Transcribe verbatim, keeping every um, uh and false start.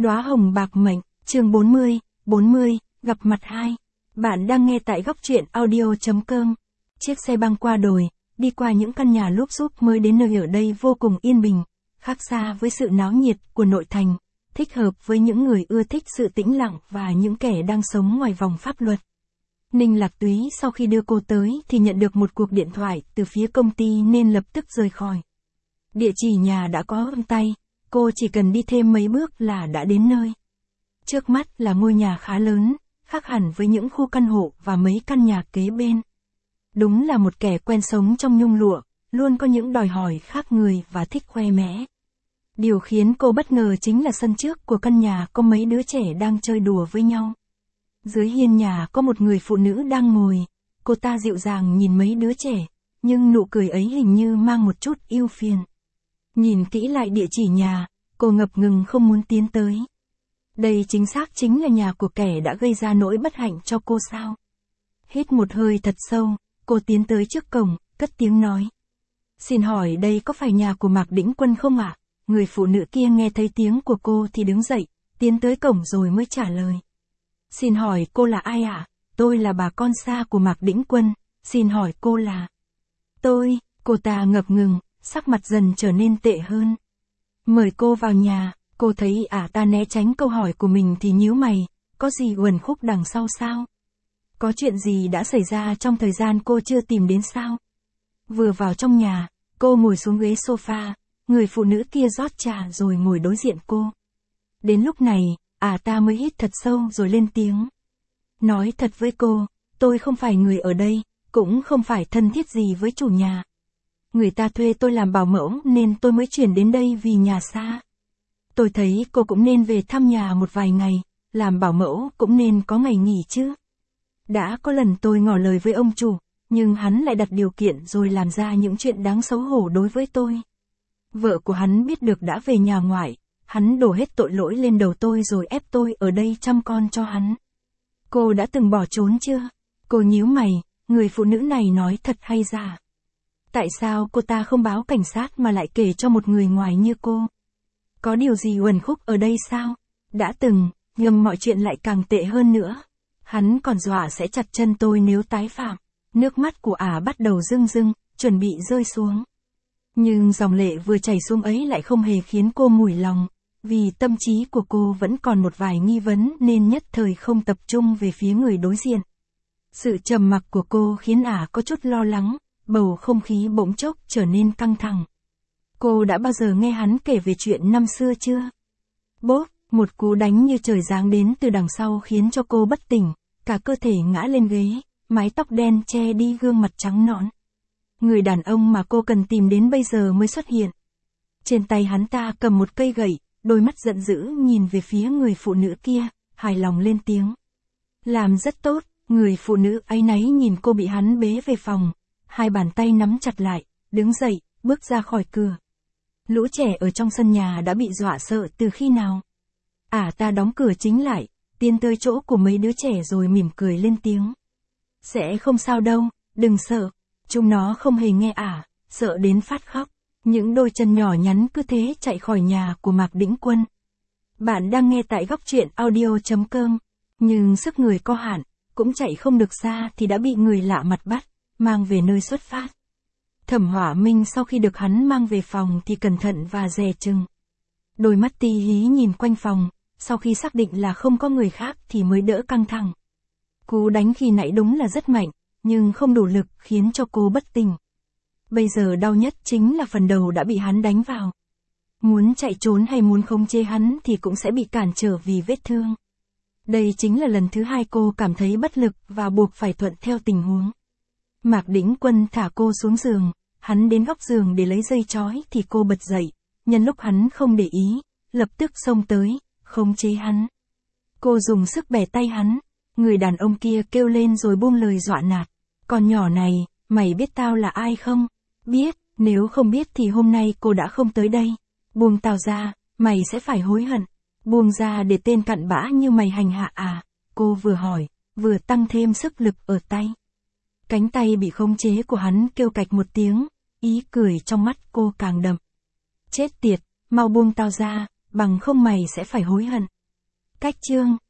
Đóa hồng bạc mệnh, chương bốn mươi, bốn mươi, gặp mặt hai. Bạn đang nghe tại góc truyện audio chấm com. Chiếc xe băng qua đồi, đi qua những căn nhà lúp xúp mới đến nơi ở đây vô cùng yên bình, khác xa với sự náo nhiệt của nội thành, thích hợp với những người ưa thích sự tĩnh lặng và những kẻ đang sống ngoài vòng pháp luật. Ninh Lạc Túy sau khi đưa cô tới thì nhận được một cuộc điện thoại từ phía công ty nên lập tức rời khỏi. Địa chỉ nhà đã có trong tay, cô chỉ cần đi thêm mấy bước là đã đến nơi. Trước mắt là ngôi nhà khá lớn, khác hẳn với những khu căn hộ và mấy căn nhà kế bên. Đúng là một kẻ quen sống trong nhung lụa, luôn có những đòi hỏi khác người và thích khoe mẽ. Điều khiến cô bất ngờ chính là sân trước của căn nhà có mấy đứa trẻ đang chơi đùa với nhau. Dưới hiên nhà có một người phụ nữ đang ngồi, cô ta dịu dàng nhìn mấy đứa trẻ, nhưng nụ cười ấy hình như mang một chút ưu phiền. Nhìn kỹ lại địa chỉ nhà, cô ngập ngừng không muốn tiến tới. Đây chính xác chính là nhà của kẻ đã gây ra nỗi bất hạnh cho cô sao? Hít một hơi thật sâu, cô tiến tới trước cổng, cất tiếng nói. Xin hỏi đây có phải nhà của Mạc Đĩnh Quân không ạ? Người phụ nữ kia nghe thấy tiếng của cô thì đứng dậy, tiến tới cổng rồi mới trả lời. Xin hỏi cô là ai ạ? Tôi là bà con xa của Mạc Đĩnh Quân, xin hỏi cô là... Tôi, cô ta ngập ngừng, sắc mặt dần trở nên tệ hơn. Mời cô vào nhà, cô thấy ả ta né tránh câu hỏi của mình thì nhíu mày, có gì uẩn khúc đằng sau sao? Có chuyện gì đã xảy ra trong thời gian cô chưa tìm đến sao? Vừa vào trong nhà, cô ngồi xuống ghế sofa, người phụ nữ kia rót trà rồi ngồi đối diện cô. Đến lúc này, ả ta mới hít thật sâu rồi lên tiếng. Nói thật với cô, tôi không phải người ở đây, cũng không phải thân thiết gì với chủ nhà. Người ta thuê tôi làm bảo mẫu nên tôi mới chuyển đến đây vì nhà xa. Tôi thấy cô cũng nên về thăm nhà một vài ngày, làm bảo mẫu cũng nên có ngày nghỉ chứ. Đã có lần tôi ngỏ lời với ông chủ, nhưng hắn lại đặt điều kiện rồi làm ra những chuyện đáng xấu hổ đối với tôi. Vợ của hắn biết được đã về nhà ngoại, hắn đổ hết tội lỗi lên đầu tôi rồi ép tôi ở đây chăm con cho hắn. Cô đã từng bỏ trốn chưa? Cô nhíu mày, người phụ nữ này nói thật hay giả? Tại sao cô ta không báo cảnh sát mà lại kể cho một người ngoài như cô? Có điều gì uẩn khúc ở đây sao? Đã từng, nhưng mọi chuyện lại càng tệ hơn nữa. Hắn còn dọa sẽ chặt chân tôi nếu tái phạm. Nước mắt của ả bắt đầu rưng rưng, chuẩn bị rơi xuống. Nhưng dòng lệ vừa chảy xuống ấy lại không hề khiến cô mủi lòng, vì tâm trí của cô vẫn còn một vài nghi vấn nên nhất thời không tập trung về phía người đối diện. Sự trầm mặc của cô khiến ả có chút lo lắng, bầu không khí bỗng chốc trở nên căng thẳng. Cô đã bao giờ nghe hắn kể về chuyện năm xưa chưa? Bốp, một cú đánh như trời giáng đến từ đằng sau khiến cho cô bất tỉnh, cả cơ thể ngã lên ghế, mái tóc đen che đi gương mặt trắng nõn. Người đàn ông mà cô cần tìm đến bây giờ mới xuất hiện. Trên tay hắn ta cầm một cây gậy, đôi mắt giận dữ nhìn về phía người phụ nữ kia, hài lòng lên tiếng. Làm rất tốt, người phụ nữ áy náy nhìn cô bị hắn bế về phòng, hai bàn tay nắm chặt lại, đứng dậy, bước ra khỏi cửa. Lũ trẻ ở trong sân nhà đã bị dọa sợ từ khi nào? Ả ta đóng cửa chính lại, tiến tới chỗ của mấy đứa trẻ rồi mỉm cười lên tiếng. Sẽ không sao đâu, đừng sợ. Chúng nó không hề nghe ả, sợ đến phát khóc. Những đôi chân nhỏ nhắn cứ thế chạy khỏi nhà của Mạc Đĩnh Quân. Bạn đang nghe tại góc truyện audio chấm com. Nhưng sức người có hạn, cũng chạy không được xa thì đã bị người lạ mặt bắt, mang về nơi xuất phát. Thẩm Hỏa Minh sau khi được hắn mang về phòng thì cẩn thận và dè chừng. Đôi mắt ti hí nhìn quanh phòng, sau khi xác định là không có người khác thì mới đỡ căng thẳng. Cú đánh khi nãy đúng là rất mạnh, nhưng không đủ lực khiến cho cô bất tỉnh. Bây giờ đau nhất chính là phần đầu đã bị hắn đánh vào. Muốn chạy trốn hay muốn khống chế hắn thì cũng sẽ bị cản trở vì vết thương. Đây chính là lần thứ hai cô cảm thấy bất lực và buộc phải thuận theo tình huống. Mạc Đĩnh Quân thả cô xuống giường, hắn đến góc giường để lấy dây trói thì cô bật dậy, nhân lúc hắn không để ý, lập tức xông tới, khống chế hắn. Cô dùng sức bẻ tay hắn, người đàn ông kia kêu lên rồi buông lời dọa nạt. Con nhỏ này, mày biết tao là ai không? Biết, nếu không biết thì hôm nay cô đã không tới đây. Buông tao ra, mày sẽ phải hối hận. Buông ra để tên cặn bã như mày hành hạ à? Cô vừa hỏi, vừa tăng thêm sức lực ở tay. Cánh tay bị khống chế của hắn kêu cạch một tiếng, ý cười trong mắt cô càng đậm. Chết tiệt, mau buông tao ra, bằng không mày sẽ phải hối hận. Cách chương